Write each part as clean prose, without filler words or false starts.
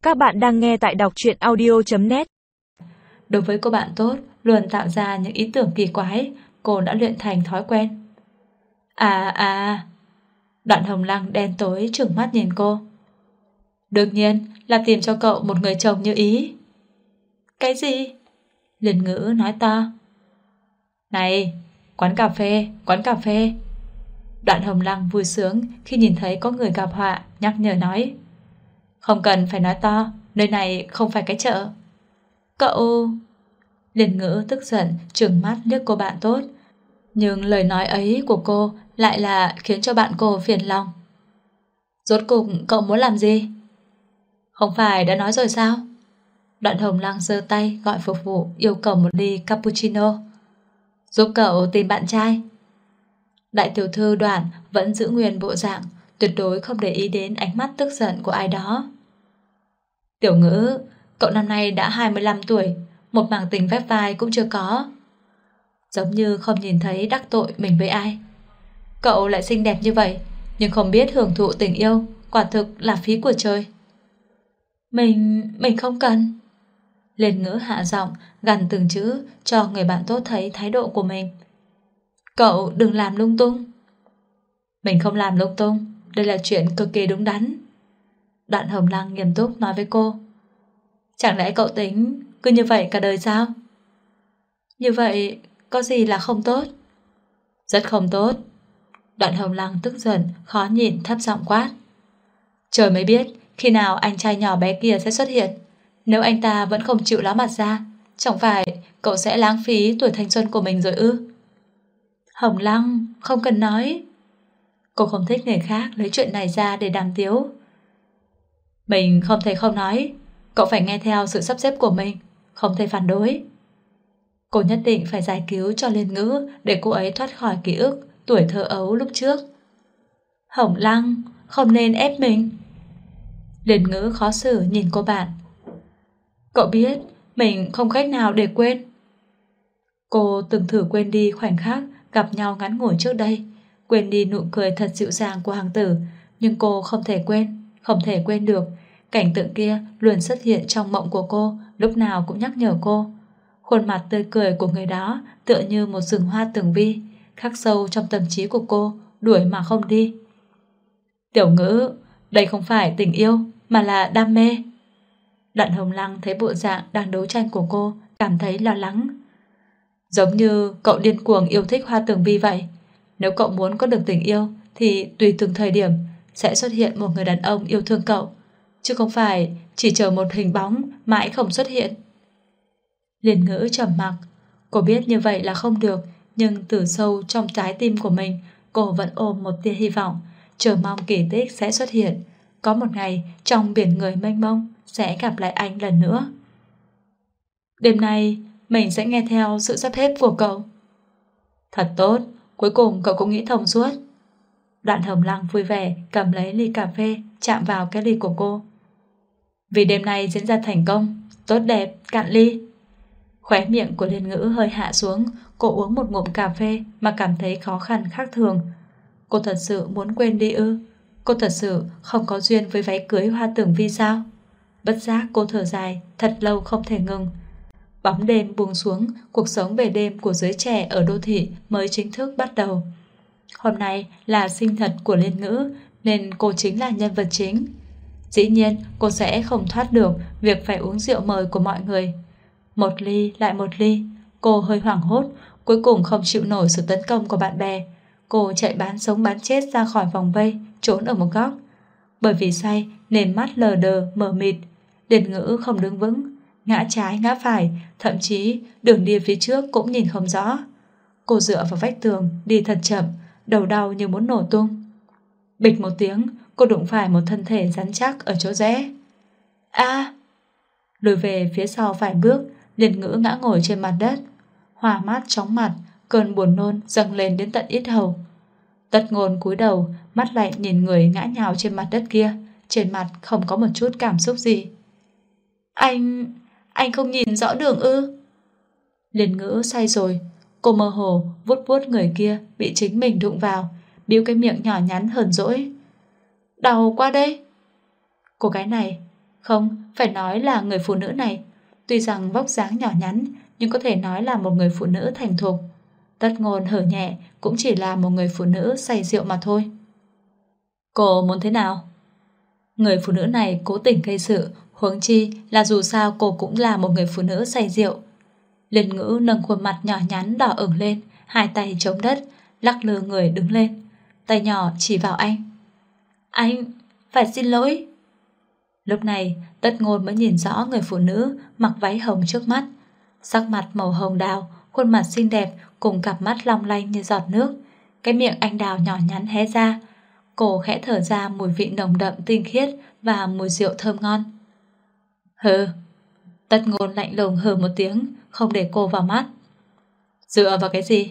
Các bạn đang nghe tại đọc truyện audio.net. Đối với cô bạn tốt luôn tạo ra những ý tưởng kỳ quái, cô đã luyện thành thói quen. Đoạn Hồng Lăng đen tối trừng mắt nhìn cô. Đương nhiên là tìm cho cậu một người chồng như ý. Cái gì? Liên Ngữ nói to. Này, quán cà phê, quán cà phê. Đoạn Hồng Lăng vui sướng khi nhìn thấy có người gặp họa, nhắc nhở nói. Không cần phải nói to, nơi này không phải cái chợ. Cậu... Liên Ngữ tức giận trừng mắt liếc cô bạn tốt, nhưng lời nói ấy của cô lại là khiến cho bạn cô phiền lòng. Rốt cuộc cậu muốn làm gì? Không phải đã nói rồi sao? Đoạn Hồng Lăng giơ tay gọi phục vụ yêu cầu một ly cappuccino. Giúp cậu tìm bạn trai. Đại tiểu thư Đoạn vẫn giữ nguyên bộ dạng, tuyệt đối không để ý đến ánh mắt tức giận của ai đó. Tiểu Ngữ, cậu năm nay đã 25 tuổi, một mảng tình vép vai cũng chưa có. Giống như không nhìn thấy đắc tội mình với ai. Cậu lại xinh đẹp như vậy, nhưng không biết hưởng thụ tình yêu, quả thực là phí của trời. Mình không cần. Liên Ngữ hạ giọng gằn từng chữ cho người bạn tốt thấy thái độ của mình. Cậu đừng làm lung tung. Mình không làm lung tung, đây là chuyện cực kỳ đúng đắn. Đoạn Hồng Lăng nghiêm túc nói với cô. Chẳng lẽ cậu tính cứ như vậy cả đời sao? Như vậy có gì là không tốt? Rất không tốt. Đoạn Hồng Lăng tức giận khó nhịn thấp giọng quát. Trời mới biết khi nào anh trai nhỏ bé kia sẽ xuất hiện. Nếu anh ta vẫn không chịu ló mặt ra, chẳng phải cậu sẽ lãng phí tuổi thanh xuân của mình rồi ư? Hồng Lăng, không cần nói. Cô không thích người khác lấy chuyện này ra để đàm tiếu. Mình không thể không nói. Cậu phải nghe theo sự sắp xếp của mình, không thể phản đối. Cô nhất định phải giải cứu cho Liên Ngữ để cô ấy thoát khỏi ký ức tuổi thơ ấu lúc trước. Hồng Lăng, không nên ép mình. Liên Ngữ khó xử nhìn cô bạn. Cậu biết mình không cách nào để quên. Cô từng thử quên đi khoảnh khắc gặp nhau ngắn ngủi trước đây, quên đi nụ cười thật dịu dàng của hoàng tử, nhưng cô không thể quên, không thể quên được. Cảnh tượng kia luôn xuất hiện trong mộng của cô, lúc nào cũng nhắc nhở cô. Khuôn mặt tươi cười của người đó tựa như một rừng hoa tường vi, khắc sâu trong tâm trí của cô, đuổi mà không đi. Tiểu Ngữ, đây không phải tình yêu, mà là đam mê. Đoạn Hồng Lăng thấy bộ dạng đang đấu tranh của cô, cảm thấy lo lắng. Giống như cậu điên cuồng yêu thích hoa tường vi vậy. Nếu cậu muốn có được tình yêu thì tùy từng thời điểm sẽ xuất hiện một người đàn ông yêu thương cậu, chứ không phải chỉ chờ một hình bóng mãi không xuất hiện. Liên Ngữ trầm mặc. Cô biết như vậy là không được, nhưng từ sâu trong trái tim của mình, cô vẫn ôm một tia hy vọng, chờ mong kỳ tích sẽ xuất hiện. Có một ngày trong biển người mênh mông sẽ gặp lại anh lần nữa. Đêm nay mình sẽ nghe theo sự sắp xếp của cậu. Thật tốt, cuối cùng cậu cũng nghĩ thông suốt. Đoạn Hồng Lăng vui vẻ cầm lấy ly cà phê, chạm vào cái ly của cô. Vì đêm nay diễn ra thành công, tốt đẹp, cạn ly. Khóe miệng của Liên Ngữ hơi hạ xuống, cô uống một ngụm cà phê mà cảm thấy khó khăn khác thường. Cô thật sự muốn quên đi ư? Cô thật sự không có duyên với váy cưới hoa tường vi sao? Bất giác cô thở dài, thật lâu không thể ngừng. Bóng đêm buông xuống, cuộc sống về đêm của giới trẻ ở đô thị mới chính thức bắt đầu. Hôm nay là sinh nhật của Liên Ngữ, nên cô chính là nhân vật chính. Dĩ nhiên cô sẽ không thoát được việc phải uống rượu mời của mọi người. Một ly lại một ly, cô hơi hoảng hốt, cuối cùng không chịu nổi sự tấn công của bạn bè. Cô chạy bán sống bán chết ra khỏi vòng vây, trốn ở một góc. Bởi vì say nên mắt lờ đờ mờ mịt, Liên Ngữ không đứng vững, ngã trái ngã phải, thậm chí đường đi phía trước cũng nhìn không rõ. Cô dựa vào vách tường đi thật chậm, đầu đau như muốn nổ tung. Bịch một tiếng, cô đụng phải một thân thể rắn chắc ở chỗ rẽ. Lùi về phía sau vài bước, Liên Ngữ ngã ngồi trên mặt đất, hoa mắt chóng mặt, cơn buồn nôn dâng lên đến tận yết hầu. Tất Ngôn cúi đầu, mắt lạnh nhìn người ngã nhào trên mặt đất kia, trên mặt không có một chút cảm xúc gì. Anh không nhìn rõ đường ư? Liên Ngữ say rồi, cô mơ hồ vuốt vuốt người kia bị chính mình đụng vào, bĩu cái miệng nhỏ nhắn hờn dỗi. Đau quá đấy. Cô gái này Không, phải nói là người phụ nữ này. Tuy rằng vóc dáng nhỏ nhắn, nhưng có thể nói là một người phụ nữ thành thục. Tất Ngôn hở nhẹ, cũng chỉ là một người phụ nữ say rượu mà thôi. Cô muốn thế nào? Người phụ nữ này cố tình gây sự, huống chi là dù sao cô cũng là một người phụ nữ say rượu. Liên Ngữ nâng khuôn mặt nhỏ nhắn đỏ ửng lên, hai tay chống đất, lắc lư người đứng lên, tay nhỏ chỉ vào anh. Anh, phải xin lỗi. Lúc này, Tất Ngôn mới nhìn rõ người phụ nữ mặc váy hồng trước mắt. Sắc mặt màu hồng đào, khuôn mặt xinh đẹp cùng cặp mắt long lanh như giọt nước. Cái miệng anh đào nhỏ nhắn hé ra. Cô khẽ thở ra mùi vị nồng đậm tinh khiết và mùi rượu thơm ngon. Hừ. Tất Ngôn lạnh lùng hừ một tiếng, không để cô vào mắt. Dựa vào cái gì?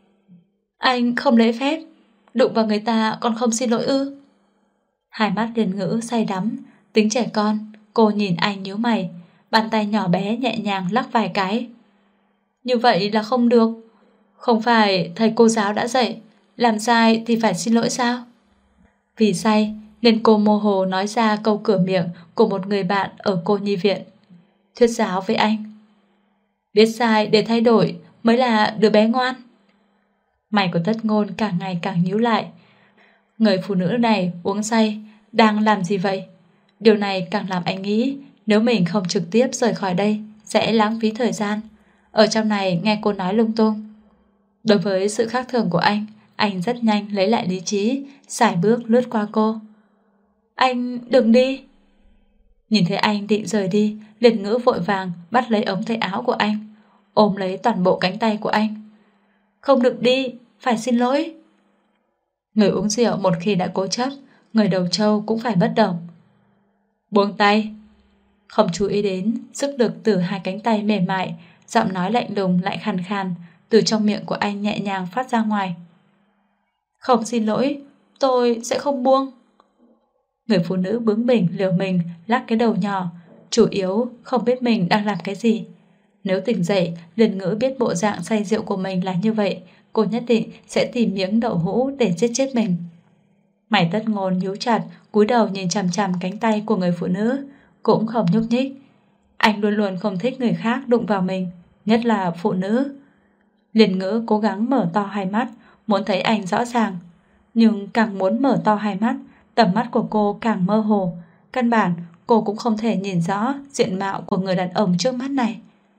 Anh không lễ phép, đụng vào người ta còn không xin lỗi ư? Hai mắt Liên Ngữ say đắm, tính trẻ con. Cô nhìn anh nhíu mày, bàn tay nhỏ bé nhẹ nhàng lắc vài cái. Như vậy là không được. Không phải thầy cô giáo đã dạy, làm sai thì phải xin lỗi sao? Vì say nên cô mơ hồ nói ra câu cửa miệng của một người bạn ở cô nhi viện. Thuyết giáo với anh. Biết sai để thay đổi mới là đứa bé ngoan. Mày của Tất Ngôn càng ngày càng nhíu lại. Người phụ nữ này uống say đang làm gì vậy? Điều này càng làm anh nghĩ nếu mình không trực tiếp rời khỏi đây sẽ lãng phí thời gian ở trong này nghe cô nói lung tung. Đối với sự khác thường của anh rất nhanh lấy lại lý trí, sải bước lướt qua cô. Anh đừng đi. Nhìn thấy anh định rời đi, Liên Ngữ vội vàng bắt lấy ống tay áo của anh, ôm lấy toàn bộ cánh tay của anh. Không được đi, phải xin lỗi. Người uống rượu một khi đã cố chấp, người đầu trâu cũng phải bất động. Buông tay. Không chú ý đến sức lực từ hai cánh tay mềm mại, giọng nói lạnh lùng lại khàn khàn từ trong miệng của anh nhẹ nhàng phát ra ngoài. Không xin lỗi, tôi sẽ không buông. Người phụ nữ bướng bỉnh liều mình lắc cái đầu nhỏ, chủ yếu không biết mình đang làm cái gì. Nếu tỉnh dậy, Liên Ngữ biết bộ dạng say rượu của mình là như vậy, cô nhất định sẽ tìm miếng đậu hũ để giết chết mình. Mày Tất Ngôn nhíu chặt, cúi đầu nhìn chằm chằm cánh tay của người phụ nữ, cũng không nhúc nhích. Anh luôn luôn không thích người khác đụng vào mình, nhất là phụ nữ. Liên Ngữ cố gắng mở to hai mắt, muốn thấy anh rõ ràng. Nhưng càng muốn mở to hai mắt, tầm mắt của cô càng mơ hồ. Căn bản, cô cũng không thể nhìn rõ diện mạo của người đàn ông trước mắt này.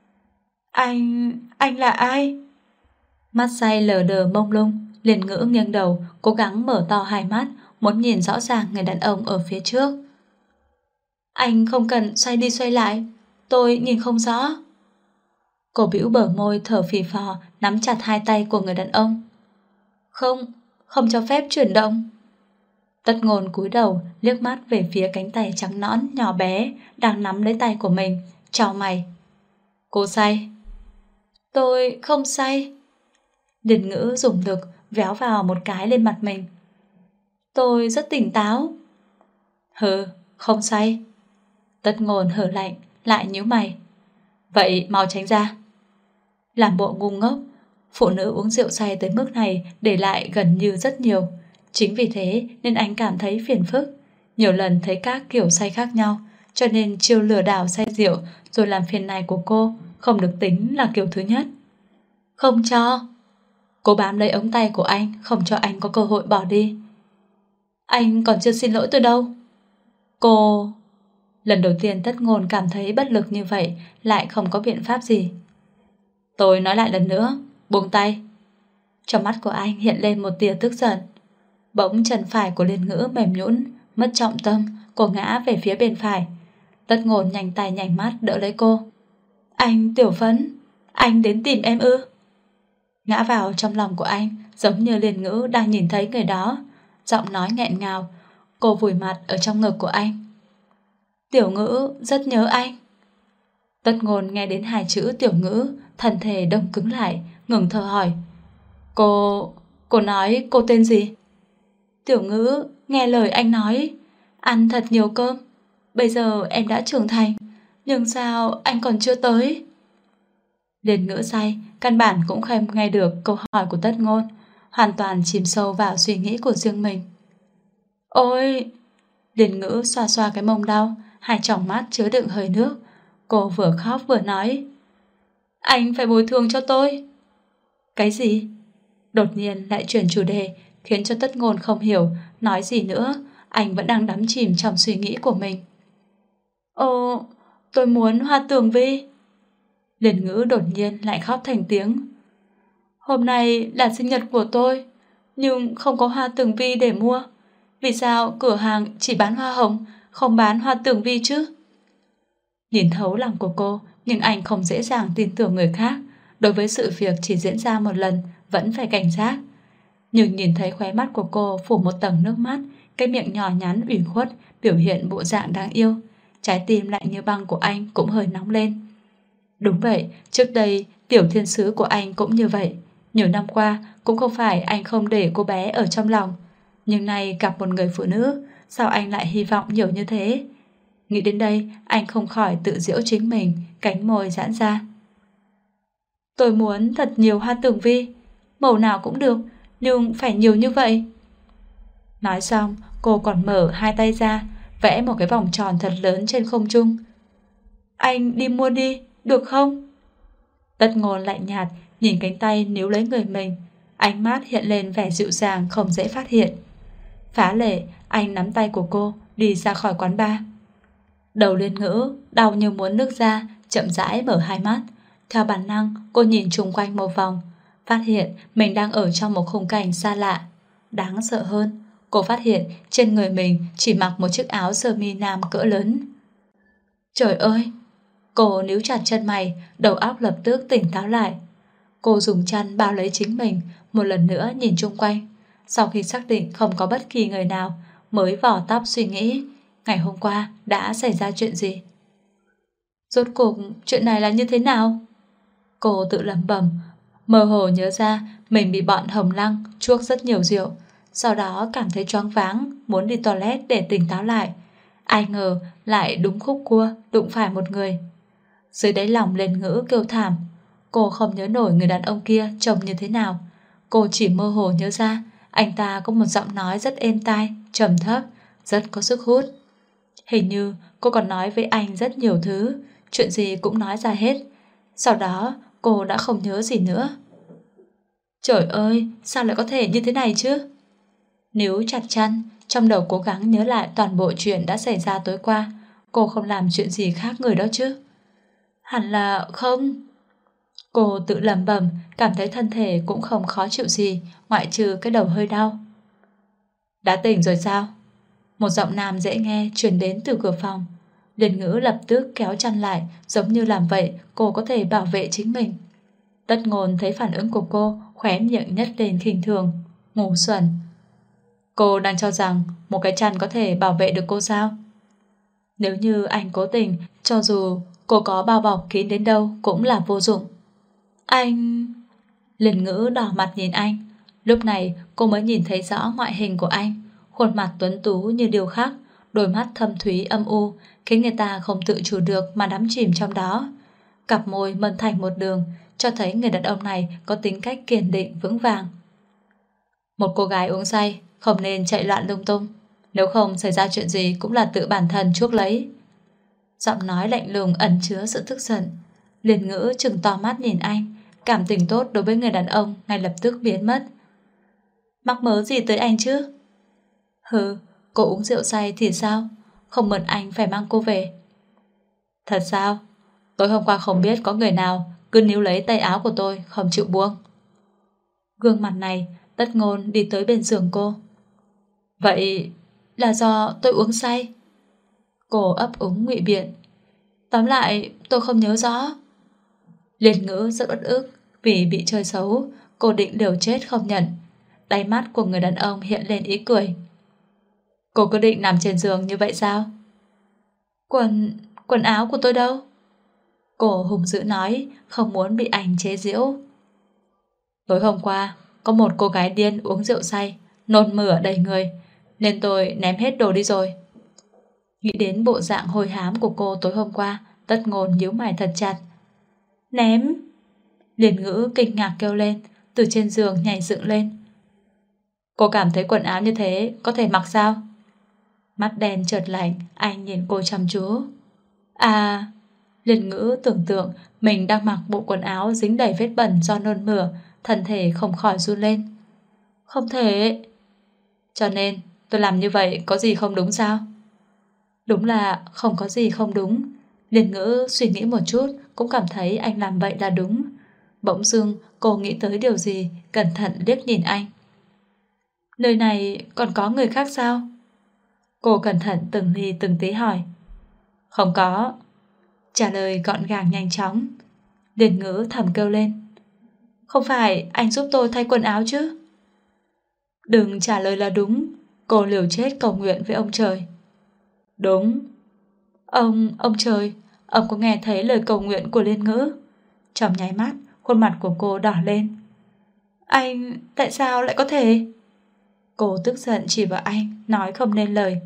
Anh là ai? Mắt say lờ đờ mông lung, Liên Ngữ nghiêng đầu, cố gắng mở to hai mắt, muốn nhìn rõ ràng người đàn ông ở phía trước. Anh không cần xoay đi xoay lại, tôi nhìn không rõ. Cô bĩu bờ môi thở phì phò, nắm chặt hai tay của người đàn ông. Không cho phép chuyển động. Tất Ngôn cúi đầu liếc mắt về phía cánh tay trắng nõn nhỏ bé đang nắm lấy tay của mình, chau mày. Cô say? Tôi không say. Liên Ngữ dùng lực véo vào một cái lên mặt mình. Tôi rất tỉnh táo. Hừ, không say. Tất Ngôn hở lạnh, lại nhíu mày. Vậy mau tránh ra. Làm bộ ngu ngốc, phụ nữ uống rượu say tới mức này để lại gần như rất nhiều. Chính vì thế nên anh cảm thấy phiền phức. Nhiều lần thấy các kiểu say khác nhau, cho nên chiêu lừa đảo say rượu rồi làm phiền này của cô không được tính là kiểu thứ nhất. Không cho. Cô bám lấy ống tay của anh, không cho anh có cơ hội bỏ đi. Anh còn chưa xin lỗi tôi đâu. Cô... Lần đầu tiên Tất Ngôn cảm thấy bất lực như vậy, lại không có biện pháp gì. Tôi nói lại lần nữa, buông tay. Trong mắt của anh hiện lên một tia tức giận. Bỗng chân phải của Liên Ngữ mềm nhũn, mất trọng tâm, cô ngã về phía bên phải. Tất Ngôn nhanh tay nhanh mắt đỡ lấy cô. Anh Tiểu Phấn, anh đến tìm em ư? Ngã vào trong lòng của anh, giống như Liên Ngữ đang nhìn thấy người đó. Giọng nói nghẹn ngào, cô vùi mặt ở trong ngực của anh. Tiểu Ngữ rất nhớ anh. Tất Ngôn nghe đến hai chữ Tiểu Ngữ, thân thể đông cứng lại, ngừng thở hỏi. Cô nói cô tên gì? Tiểu Ngữ, nghe lời anh nói, ăn thật nhiều cơm. Bây giờ em đã trưởng thành, nhưng sao anh còn chưa tới? Liên Ngữ say, căn bản cũng không nghe được câu hỏi của Tất Ngôn, hoàn toàn chìm sâu vào suy nghĩ của riêng mình. Ôi! Liên Ngữ xoa xoa cái mông đau, hai tròng mắt chứa đựng hơi nước. Cô vừa khóc vừa nói: Anh phải bồi thường cho tôi. Cái gì? Đột nhiên lại chuyển chủ đề, khiến cho Tất Ngôn không hiểu nói gì nữa. Anh vẫn đang đắm chìm trong suy nghĩ của mình. Ồ, tôi muốn hoa tường vi. Liên Ngữ đột nhiên lại khóc thành tiếng. Hôm nay là sinh nhật của tôi, nhưng không có hoa tường vi để mua. Vì sao cửa hàng chỉ bán hoa hồng, không bán hoa tường vi chứ? Nhìn thấu lòng của cô, nhưng anh không dễ dàng tin tưởng người khác. Đối với sự việc chỉ diễn ra một lần, vẫn phải cảnh giác. Nhưng nhìn thấy khóe mắt của cô phủ một tầng nước mắt, cái miệng nhỏ nhắn ủy khuất biểu hiện bộ dạng đáng yêu, trái tim lạnh như băng của anh cũng hơi nóng lên. Đúng vậy, trước đây tiểu thiên sứ của anh cũng như vậy. Nhiều năm qua cũng không phải anh không để cô bé ở trong lòng, nhưng nay gặp một người phụ nữ, sao anh lại hy vọng nhiều như thế? Nghĩ đến đây, anh không khỏi tự giễu chính mình, cánh môi giãn ra. Tôi muốn thật nhiều hoa tường vi, màu nào cũng được, nhưng phải nhiều như vậy. Nói xong, cô còn mở hai tay ra, vẽ một cái vòng tròn thật lớn trên không trung. Anh đi mua đi, được không? Tất Ngôn lạnh nhạt nhìn cánh tay níu lấy người mình, ánh mắt hiện lên vẻ dịu dàng không dễ phát hiện. Phá lệ, anh nắm tay của cô đi ra khỏi quán bar. Đầu Liên Ngữ đau như muốn nứt ra, chậm rãi mở hai mắt. Theo bản năng, cô nhìn chung quanh một vòng, phát hiện mình đang ở trong một khung cảnh xa lạ. Đáng sợ hơn, cô phát hiện trên người mình chỉ mặc một chiếc áo sơ mi nam cỡ lớn. Trời ơi! Cô níu chặt chân mày, đầu óc lập tức tỉnh táo lại. Cô dùng chăn bao lấy chính mình, một lần nữa nhìn chung quanh. Sau khi xác định không có bất kỳ người nào, mới vò tóc suy nghĩ ngày hôm qua đã xảy ra chuyện gì. Rốt cuộc chuyện này là như thế nào? Cô tự lẩm bẩm, mơ hồ nhớ ra mình bị bọn Hồng Lăng chuốc rất nhiều rượu, sau đó cảm thấy choáng váng, muốn đi toilet để tỉnh táo lại. Ai ngờ lại đúng khúc cua đụng phải một người. Dưới đáy lòng Liên Ngữ kêu thảm. Cô không nhớ nổi người đàn ông kia trông như thế nào. Cô chỉ mơ hồ nhớ ra anh ta có một giọng nói rất êm tai, trầm thấp, rất có sức hút. Hình như cô còn nói với anh rất nhiều thứ, chuyện gì cũng nói ra hết. Sau đó cô đã không nhớ gì nữa. Trời ơi, sao lại có thể như thế này chứ? Níu chặt chăn, trong đầu cố gắng nhớ lại toàn bộ chuyện đã xảy ra tối qua. Cô không làm chuyện gì khác người đó chứ? Hẳn là không. Cô tự lẩm bẩm, cảm thấy thân thể cũng không khó chịu gì, ngoại trừ cái đầu hơi đau. Đã tỉnh rồi sao? Một giọng nam dễ nghe truyền đến từ cửa phòng. Liên Ngữ lập tức kéo chăn lại, giống như làm vậy cô có thể bảo vệ chính mình. Tất Ngôn thấy phản ứng của cô, khóe miệng nhếch lên khinh thường. Ngu xuẩn. Cô đang cho rằng một cái chăn có thể bảo vệ được cô sao? Nếu như anh cố tình, cho dù cô có bao bọc kín đến đâu cũng là vô dụng. Anh... Liên Ngữ đỏ mặt nhìn anh. Lúc này cô mới nhìn thấy rõ ngoại hình của anh. Khuôn mặt tuấn tú như điêu khắc, đôi mắt thâm thúy âm u, khiến người ta không tự chủ được mà đắm chìm trong đó. Cặp môi mân thành một đường, cho thấy người đàn ông này có tính cách kiên định vững vàng. Một cô gái uống say không nên chạy loạn lung tung, nếu không xảy ra chuyện gì cũng là tự bản thân chuốc lấy. Giọng nói lạnh lùng ẩn chứa sự tức giận. Liên Ngữ trừng to mắt nhìn anh, cảm tình tốt đối với người đàn ông ngay lập tức biến mất. Mắc mớ gì tới anh chứ? Hừ, cô uống rượu say thì sao? Không mượn anh phải mang cô về. Thật sao? Tối hôm qua không biết có người nào cứ níu lấy tay áo của tôi không chịu buông. Gương mặt này, Tất Ngôn đi tới bên giường cô. Vậy là do tôi uống say? Cô ấp úng ngụy biện. Tóm lại tôi không nhớ rõ. Liên Ngữ rất uất ức vì bị chơi xấu. Cô định liều chết không nhận. Đáy mắt của người đàn ông hiện lên ý cười. Cô cứ định nằm trên giường như vậy sao? Quần áo của tôi đâu? Cô hùng dữ nói, không muốn bị anh chế giễu. Tối hôm qua có một cô gái điên uống rượu say, nôn mửa đầy người, nên tôi ném hết đồ đi rồi. Nghĩ đến bộ dạng hôi hám của cô tối hôm qua, Tất Ngôn nhíu mày thật chặt. Ném? Liên Ngữ kinh ngạc kêu lên, từ trên giường nhảy dựng lên. Cô cảm thấy quần áo như thế có thể mặc sao? Mắt đen chợt lạnh, anh nhìn cô chăm chú. À, Liên Ngữ tưởng tượng mình đang mặc bộ quần áo dính đầy vết bẩn do nôn mửa, thân thể không khỏi run lên. Không thể. Cho nên tôi làm như vậy có gì không đúng sao? Đúng là không có gì không đúng. Liên Ngữ suy nghĩ một chút, cũng cảm thấy anh làm vậy là đúng. Bỗng dưng cô nghĩ tới điều gì, cẩn thận liếc nhìn anh. Nơi này còn có người khác sao? Cô cẩn thận từng ly từng tí hỏi. Không có. Trả lời gọn gàng nhanh chóng. Liên Ngữ thầm kêu lên. Không phải anh giúp tôi thay quần áo chứ? Đừng trả lời là đúng. Cô liều chết cầu nguyện với ông trời. Đúng. Ông trời, ông có nghe thấy lời cầu nguyện của Liên Ngữ? Trong nháy mắt, khuôn mặt của cô đỏ lên. Anh, tại sao lại có thể? Cô tức giận chỉ vào anh, nói không nên lời.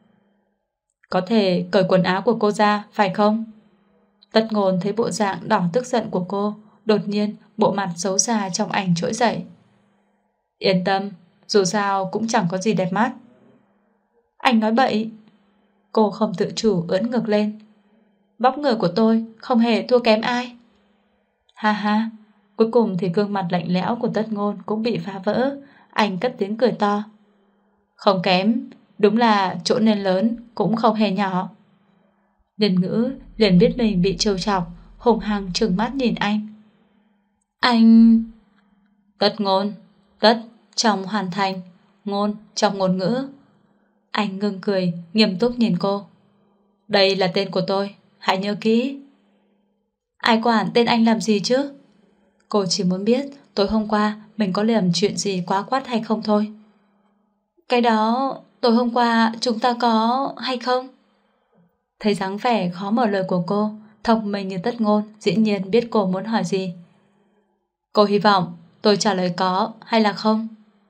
Có thể cởi quần áo của cô ra, phải không? Tất Ngôn thấy bộ dạng đỏ tức giận của cô, đột nhiên bộ mặt xấu xa trong ảnh trỗi dậy. Yên tâm, dù sao cũng chẳng có gì đẹp mắt. Anh nói bậy. Cô không tự chủ ưỡn ngực lên. Vóc người của tôi không hề thua kém ai. Ha ha. Cuối cùng thì gương mặt lạnh lẽo của Tất Ngôn cũng bị phá vỡ. Anh cất tiếng cười to. Không kém, đúng là chỗ nên lớn cũng không hề nhỏ. Liên Ngữ liền biết mình bị trêu chọc, hùng hăng trừng mắt nhìn anh. Anh... Tất Ngôn, tất trong hoàn thành, ngôn trong ngôn ngữ. Anh ngưng cười, nghiêm túc nhìn cô. Đây là tên của tôi, hãy nhớ kỹ. Ai quản tên anh làm gì chứ? Cô chỉ muốn biết tối hôm qua mình có làm chuyện gì quá quát hay không thôi. Cái đó tối hôm qua chúng ta có hay không? Thấy dáng vẻ khó mở lời của cô, thông minh như Tất Ngôn dĩ nhiên biết cô muốn hỏi gì. Cô hy vọng tôi trả lời có hay là không?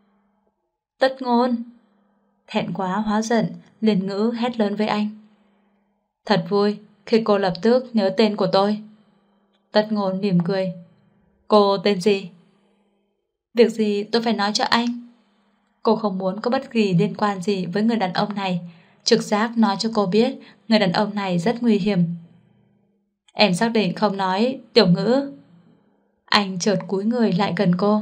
Tất Ngôn. Thẹn quá hóa giận, Liên Ngữ hét lớn với anh. Thật vui khi cô lập tức nhớ tên của tôi. Tất Ngôn mỉm cười. Cô tên gì? Việc gì tôi phải nói cho anh? Cô không muốn có bất kỳ liên quan gì với người đàn ông này. Trực giác nói cho cô biết người đàn ông này rất nguy hiểm. Em xác định không nói Tiểu Ngữ. Anh chợt cúi người lại gần cô.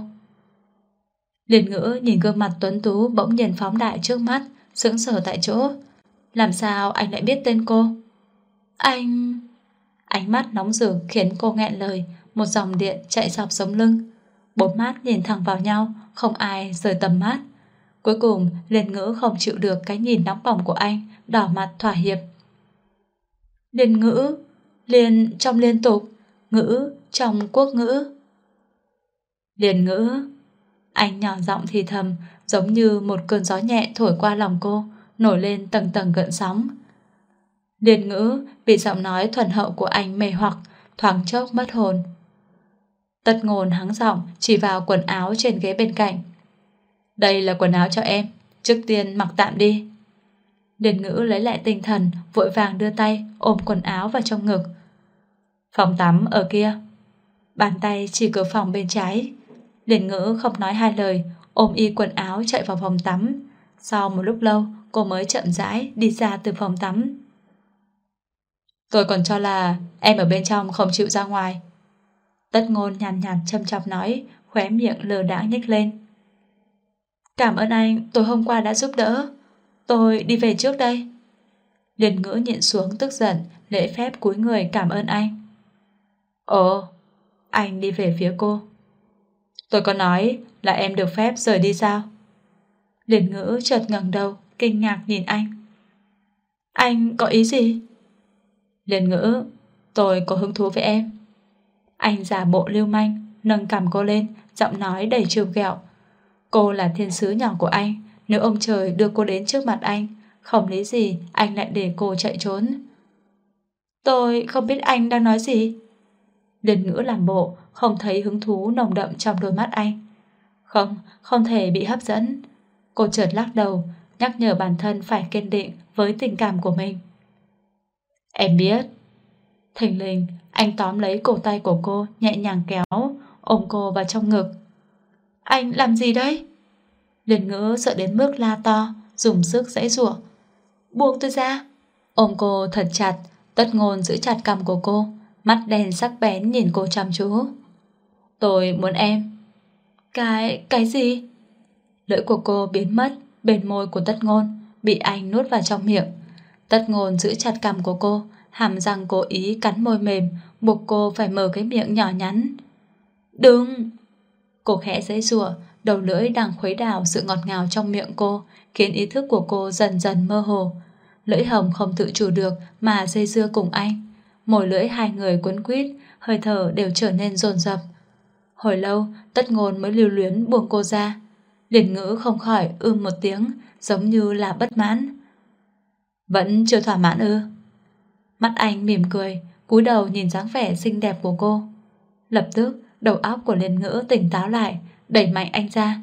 Liên Ngữ nhìn gương mặt tuấn tú bỗng nhiên phóng đại trước mắt, sững sờ tại chỗ. Làm sao anh lại biết tên cô? Anh... Ánh mắt nóng rực khiến cô nghẹn lời, một dòng điện chạy dọc sống lưng. Bốn mắt nhìn thẳng vào nhau, không ai rời tầm mắt. Cuối cùng Liên Ngữ không chịu được cái nhìn nóng bỏng của anh, đỏ mặt thỏa hiệp. Liên Ngữ, liên trong liên tục, ngữ trong quốc ngữ. Liên Ngữ. Anh nhỏ giọng thì thầm, giống như một cơn gió nhẹ thổi qua lòng cô, nổi lên tầng tầng gợn sóng. Liên Ngữ bị giọng nói thuần hậu của anh mê hoặc, thoáng chốc mất hồn. Tất Ngôn hắng giọng chỉ vào quần áo trên ghế bên cạnh. Đây là quần áo cho em, trước tiên mặc tạm đi. Liên Ngữ lấy lại tinh thần, vội vàng đưa tay ôm quần áo vào trong ngực. Phòng tắm ở kia. Bàn tay chỉ cửa phòng bên trái. Liên Ngữ không nói hai lời, ôm y quần áo chạy vào phòng tắm. Sau một lúc lâu, cô mới chậm rãi đi ra từ phòng tắm. Tôi còn cho là em ở bên trong không chịu ra ngoài. Tất Ngôn nhàn nhạt châm chọc nói, khóe miệng lờ đãng nhếch lên. Cảm ơn anh tối hôm qua đã giúp đỡ. Tôi đi về trước đây. Liên Ngữ nhịn xuống tức giận, lễ phép cúi người cảm ơn anh. Ồ, anh đi về phía cô. Tôi có nói là em được phép rời đi sao? Liên Ngữ chợt ngẩng đầu, kinh ngạc nhìn anh. Anh có ý gì? Liên Ngữ, tôi có hứng thú với em. Anh giả bộ lưu manh, nâng cằm cô lên, giọng nói đầy trêu ghẹo. Cô là thiên sứ nhỏ của anh, nếu ông trời đưa cô đến trước mặt anh, không lý gì anh lại để cô chạy trốn. Tôi không biết anh đang nói gì. Liên Ngữ làm bộ, không thấy hứng thú nồng đậm trong đôi mắt anh. Không thể bị hấp dẫn. Cô chợt lắc đầu, nhắc nhở bản thân phải kiên định với tình cảm của mình. Em biết. Thình lình, anh tóm lấy cổ tay của cô, nhẹ nhàng kéo, ôm cô vào trong ngực. Anh làm gì đấy? Liên Ngữ sợ đến mức la to, dùng sức giãy giụa. buông tôi ra. Ôm cô thật chặt, Tất Ngôn giữ chặt cằm của cô, mắt đen sắc bén nhìn cô chăm chú. Tôi muốn em. Cái gì? Lưỡi của cô biến mất bên môi của Tất Ngôn, bị anh nuốt vào trong miệng. Tất Ngôn giữ chặt cằm của cô, hàm răng cố ý cắn môi mềm, buộc cô phải mở cái miệng nhỏ nhắn. Đừng! Cô khẽ giãy giụa, đầu lưỡi đang khuấy đảo sự ngọt ngào trong miệng cô, khiến ý thức của cô dần dần mơ hồ. Lưỡi hồng không tự chủ được mà dây dưa cùng anh. Môi lưỡi hai người quấn quýt, hơi thở đều trở nên dồn dập. Hồi lâu, Tất Ngôn mới lưu luyến buông cô ra. Liền Ngữ không khỏi một tiếng, giống như là bất mãn. Vẫn chưa thỏa mãn ư? Mắt anh mỉm cười, cúi đầu nhìn dáng vẻ xinh đẹp của cô. Lập tức, đầu óc của Liền Ngữ tỉnh táo lại, đẩy mạnh anh ra.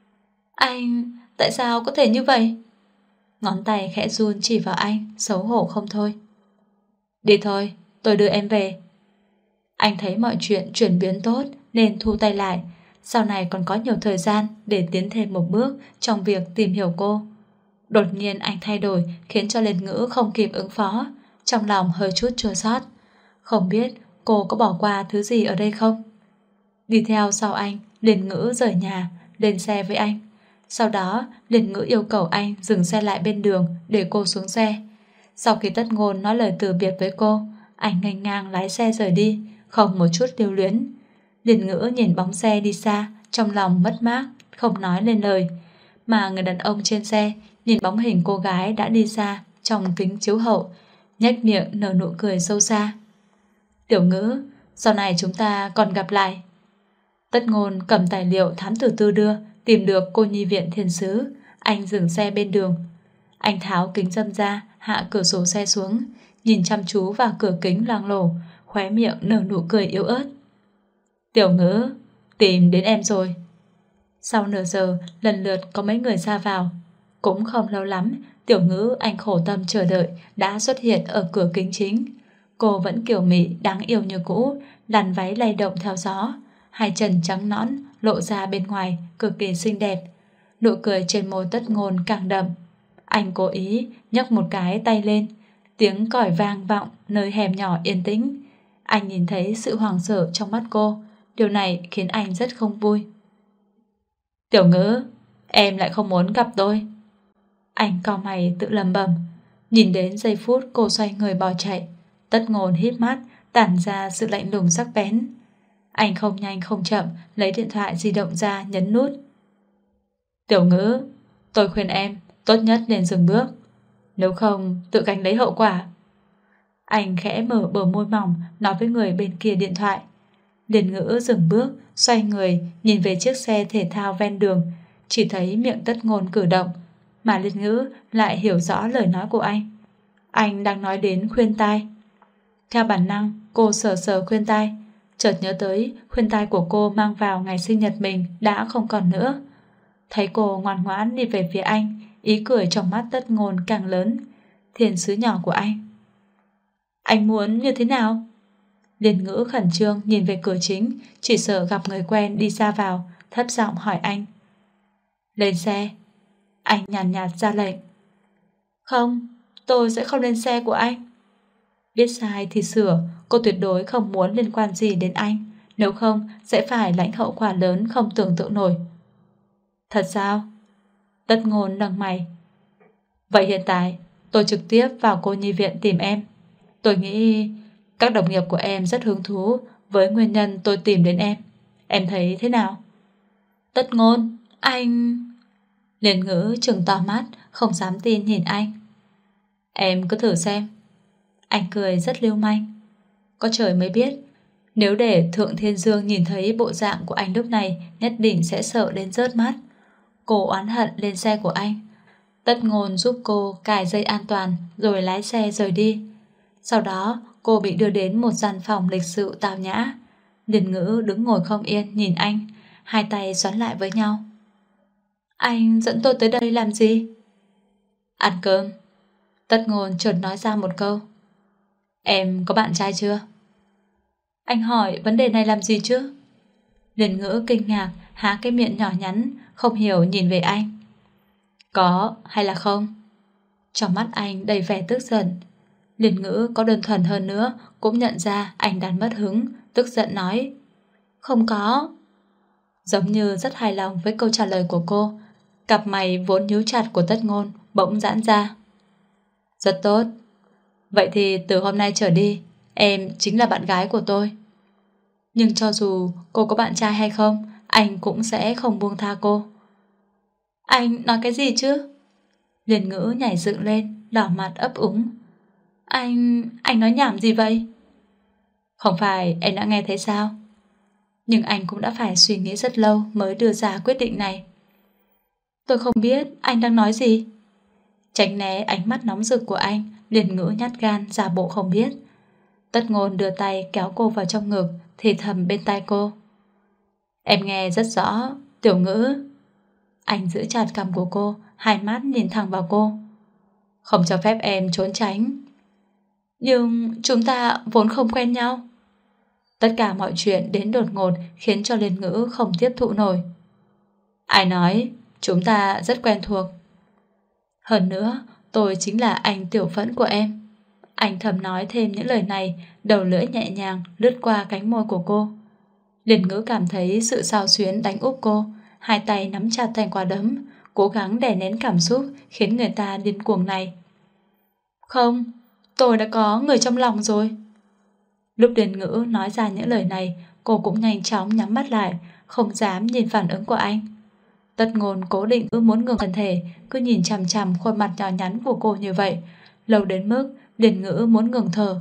Anh, tại sao có thể như vậy? Ngón tay khẽ run chỉ vào anh, xấu hổ không thôi. Đi thôi, tôi đưa em về. Anh thấy mọi chuyện chuyển biến tốt nên thu tay lại. Sau này còn có nhiều thời gian để tiến thêm một bước trong việc tìm hiểu cô. Đột nhiên anh thay đổi khiến cho Liền Ngữ không kịp ứng phó, trong lòng hơi chút chua xót. Không biết cô có bỏ qua thứ gì ở đây không? Đi theo sau anh, Liền Ngữ rời nhà, lên xe với anh. Sau đó, Liền Ngữ yêu cầu anh dừng xe lại bên đường để cô xuống xe. Sau khi Tất Ngôn nói lời từ biệt với cô, anh nghênh ngang lái xe rời đi, không một chút lưu luyến. Liền Ngữ nhìn bóng xe đi xa, trong lòng mất mát, không nói lên lời. Mà người đàn ông trên xe nhìn bóng hình cô gái đã đi xa trong kính chiếu hậu, nhếch miệng nở nụ cười sâu xa. Tiểu Ngữ, sau này chúng ta còn gặp lại. Tất Ngôn cầm tài liệu thám tử tư đưa, tìm được cô nhi viện thiên sứ. Anh dừng xe bên đường. Anh tháo kính râm ra, hạ cửa sổ xe xuống, nhìn chăm chú vào cửa kính loang lổ, khóe miệng nở nụ cười yếu ớt. Tiểu Ngữ, tìm đến em rồi. Sau nửa giờ, lần lượt có mấy người ra vào. Cũng không lâu lắm, Tiểu Ngữ anh khổ tâm chờ đợi đã xuất hiện ở cửa kính chính. Cô vẫn kiều mị đáng yêu như cũ, làn váy lay động theo gió, hai chân trắng nõn lộ ra bên ngoài, cực kỳ xinh đẹp. Nụ cười trên môi Tất Ngôn càng đậm. Anh cố ý nhấc một cái tay lên, tiếng còi vang vọng nơi hẻm nhỏ yên tĩnh. Anh nhìn thấy sự hoảng sợ trong mắt cô, điều này khiến anh rất không vui. Tiểu Ngữ, em lại không muốn gặp tôi. Anh cau mày tự lẩm bẩm. Nhìn đến giây phút cô xoay người bỏ chạy, Tất Ngôn híp mắt, tản ra sự lạnh lùng sắc bén. Anh không nhanh không chậm lấy điện thoại di động ra nhấn nút. Tiểu Ngữ, tôi khuyên em tốt nhất nên dừng bước, nếu không tự gánh lấy hậu quả. Anh khẽ mở bờ môi mỏng nói với người bên kia điện thoại. Liền Ngữ dừng bước, xoay người nhìn về chiếc xe thể thao ven đường, chỉ thấy miệng Tất Ngôn cử động, mà Liền Ngữ lại hiểu rõ lời nói của anh. Anh đang nói đến khuyên tai. Theo bản năng, cô sờ sờ khuyên tai, chợt nhớ tới khuyên tai của cô mang vào ngày sinh nhật mình đã không còn nữa. Thấy cô ngoan ngoãn đi về phía anh, ý cười trong mắt Tất Ngôn càng lớn. Thiên sứ nhỏ của anh. Anh muốn như thế nào? Liền Ngữ khẩn trương nhìn về cửa chính, chỉ sợ gặp người quen đi ra vào, thấp giọng hỏi anh. Lên xe. Anh nhàn nhạt ra lệnh. Không, tôi sẽ không lên xe của anh. Biết sai thì sửa, cô tuyệt đối không muốn liên quan gì đến anh, nếu không sẽ phải lãnh hậu quả lớn không tưởng tượng nổi. Thật sao? Tất Ngôn nâng mày. Vậy hiện tại tôi trực tiếp vào cô nhi viện tìm em. Tôi nghĩ các đồng nghiệp của em rất hứng thú với nguyên nhân tôi tìm đến em. Em thấy thế nào? Tất Ngôn, anh... Liền Ngữ trừng to mắt, không dám tin nhìn anh. Em cứ thử xem. Anh cười rất lưu manh. Có trời mới biết, nếu để Thượng Thiên Dương nhìn thấy bộ dạng của anh lúc này, nhất định sẽ sợ đến rớt mắt. Cô oán hận lên xe của anh. Tất Ngôn giúp cô cài dây an toàn rồi lái xe rời đi. Sau đó cô bị đưa đến một gian phòng lịch sự tao nhã. Liền Ngữ đứng ngồi không yên nhìn anh, hai tay xoắn lại với nhau. Anh dẫn tôi tới đây làm gì? Ăn cơm. Tất Ngôn chợt nói ra một câu. Em có bạn trai chưa? Anh hỏi vấn đề này làm gì chứ? Liền Ngữ kinh ngạc, há cái miệng nhỏ nhắn, không hiểu nhìn về anh. Có hay là không? Trong mắt anh đầy vẻ tức giận. Liên Ngữ có đơn thuần hơn nữa cũng nhận ra anh đang mất hứng, tức giận nói: Không có. Giống như rất hài lòng với câu trả lời của cô, cặp mày vốn nhíu chặt của Tất Ngôn bỗng giãn ra. Rất tốt. Vậy thì từ hôm nay trở đi, em chính là bạn gái của tôi. Nhưng cho dù cô có bạn trai hay không, anh cũng sẽ không buông tha cô. Anh nói cái gì chứ? Liên Ngữ nhảy dựng lên, đỏ mặt ấp úng. Anh nói nhảm gì vậy? Không phải em đã nghe thấy sao? Nhưng anh cũng đã phải suy nghĩ rất lâu mới đưa ra quyết định này. Tôi không biết anh đang nói gì. Tránh né ánh mắt nóng rực của anh, Liên Ngữ nhát gan giả bộ không biết. Tất Ngôn đưa tay kéo cô vào trong ngực, thì thầm bên tai cô. Em nghe rất rõ, Tiểu Ngữ. Anh giữ chặt cằm của cô, hai mắt nhìn thẳng vào cô. Không cho phép em trốn tránh. Nhưng chúng ta vốn không quen nhau. Tất cả mọi chuyện đến đột ngột khiến cho Liên Ngữ không tiếp thụ nổi. Ai nói chúng ta rất quen thuộc. Hơn nữa, tôi chính là anh Tiểu Phẫn của em. Anh thầm nói thêm những lời này, đầu lưỡi nhẹ nhàng lướt qua cánh môi của cô. Liên Ngữ cảm thấy sự xao xuyến đánh úp cô, hai tay nắm chặt thành quả đấm, cố gắng đè nén cảm xúc khiến người ta điên cuồng này. Không, tôi đã có người trong lòng rồi. Lúc Liên Ngữ nói ra những lời này, cô cũng nhanh chóng nhắm mắt lại, không dám nhìn phản ứng của anh. Tất Ngôn cố định muốn ngừng thân thể, cứ nhìn chằm chằm khuôn mặt nhỏ nhắn của cô như vậy, lâu đến mức Liên Ngữ muốn ngừng thở.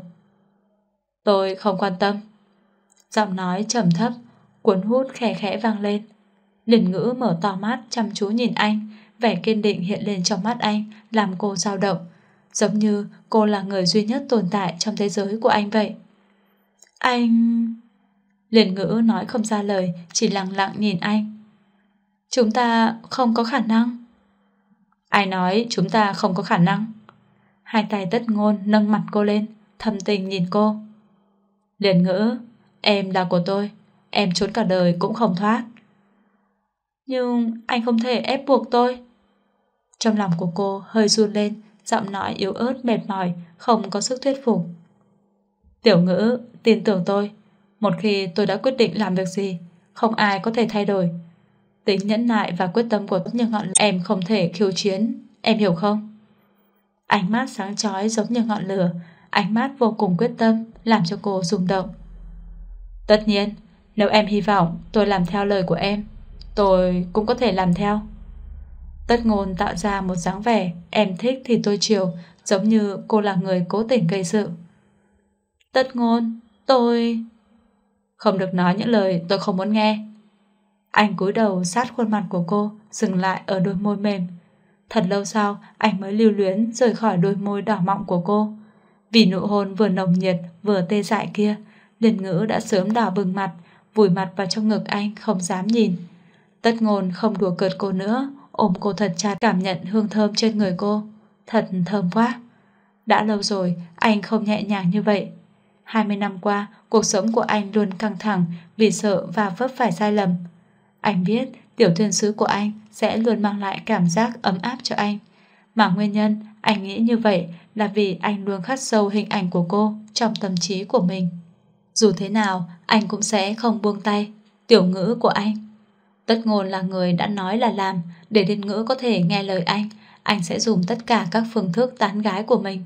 Tôi không quan tâm. Giọng nói trầm thấp, cuốn hút khẽ khẽ vang lên. Liên Ngữ mở to mắt chăm chú nhìn anh, vẻ kiên định hiện lên trong mắt anh, làm cô dao động, giống như cô là người duy nhất tồn tại trong thế giới của anh vậy. Anh... Liên Ngữ nói không ra lời, chỉ lặng lặng nhìn anh. Chúng ta không có khả năng. Ai nói chúng ta không có khả năng? Hai tay Tất Ngôn nâng mặt cô lên, thâm tình nhìn cô. Liên Ngữ, em là của tôi, em trốn cả đời cũng không thoát. Nhưng anh không thể ép buộc tôi. Trong lòng của cô hơi run lên, giọng nói yếu ớt mệt mỏi, không có sức thuyết phục. Tiểu Ngữ, tin tưởng tôi, một khi tôi đã quyết định làm việc gì, không ai có thể thay đổi. Tính nhẫn nại và quyết tâm của tôi như ngọn lửa, em không thể khiêu chiến, em hiểu không? Ánh mắt sáng chói giống như ngọn lửa, ánh mắt vô cùng quyết tâm, làm cho cô rung động. Tất nhiên, nếu em hy vọng tôi làm theo lời của em, tôi cũng có thể làm theo. Tất Ngôn tạo ra một dáng vẻ em thích thì tôi chiều, giống như cô là người cố tình gây sự. Tất Ngôn, tôi... Không được nói những lời tôi không muốn nghe. Anh cúi đầu sát khuôn mặt của cô, dừng lại ở đôi môi mềm. Thật lâu sau, anh mới lưu luyến rời khỏi đôi môi đỏ mọng của cô. Vì nụ hôn vừa nồng nhiệt vừa tê dại kia, Liên Ngữ đã sớm đỏ bừng mặt, vùi mặt vào trong ngực anh không dám nhìn. Tất Ngôn không đùa cợt cô nữa, ôm cô thật chặt, cảm nhận hương thơm trên người cô. Thật thơm quá. Đã lâu rồi anh không nhẹ nhàng như vậy. 20 năm qua, cuộc sống của anh luôn căng thẳng vì sợ và vấp phải sai lầm. Anh biết tiểu thiên sứ của anh sẽ luôn mang lại cảm giác ấm áp cho anh. Mà nguyên nhân anh nghĩ như vậy là vì anh luôn khắc sâu hình ảnh của cô trong tâm trí của mình. Dù thế nào, anh cũng sẽ không buông tay. Tiểu Ngữ của anh. Tất Ngôn là người đã nói là làm. Để Liên Ngữ có thể nghe lời anh sẽ dùng tất cả các phương thức tán gái của mình.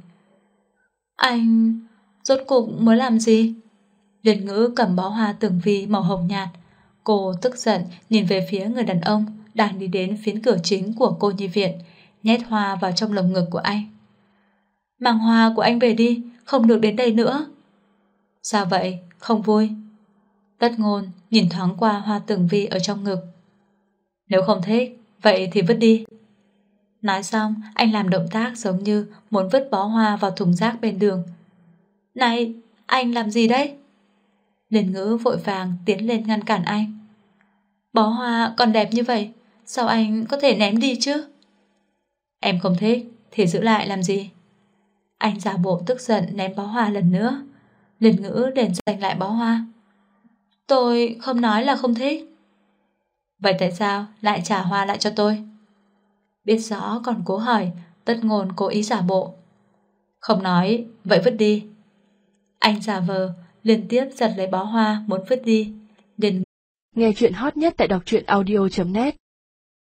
Anh... rốt cuộc muốn làm gì? Liên Ngữ cầm bó hoa tường vi màu hồng nhạt. Cô tức giận nhìn về phía người đàn ông đang đi đến phiến cửa chính của cô nhi viện, nhét hoa vào trong lồng ngực của anh. Mang hoa của anh về đi, không được đến đây nữa. Sao vậy? Không vui? Tất Ngôn nhìn thoáng qua hoa tường vi ở trong ngực. Nếu không thích, vậy thì vứt đi. Nói xong, anh làm động tác giống như muốn vứt bó hoa vào thùng rác bên đường. Này, anh làm gì đấy? Liên Ngữ vội vàng tiến lên ngăn cản anh. Bó hoa còn đẹp như vậy, sao anh có thể ném đi chứ? Em không thích thì giữ lại làm gì? Anh giả bộ tức giận ném bó hoa lần nữa. Liên Ngữ liền giành lại bó hoa. Tôi không nói là không thích. Vậy tại sao lại trả hoa lại cho tôi? Biết rõ còn cố hỏi, Tất Ngôn cố ý giả bộ. Không nói, vậy vứt đi. Anh giả vờ, liên tiếp giật lấy bó hoa muốn vứt đi. Liền Nghe chuyện hot nhất tại đọc truyện audio.net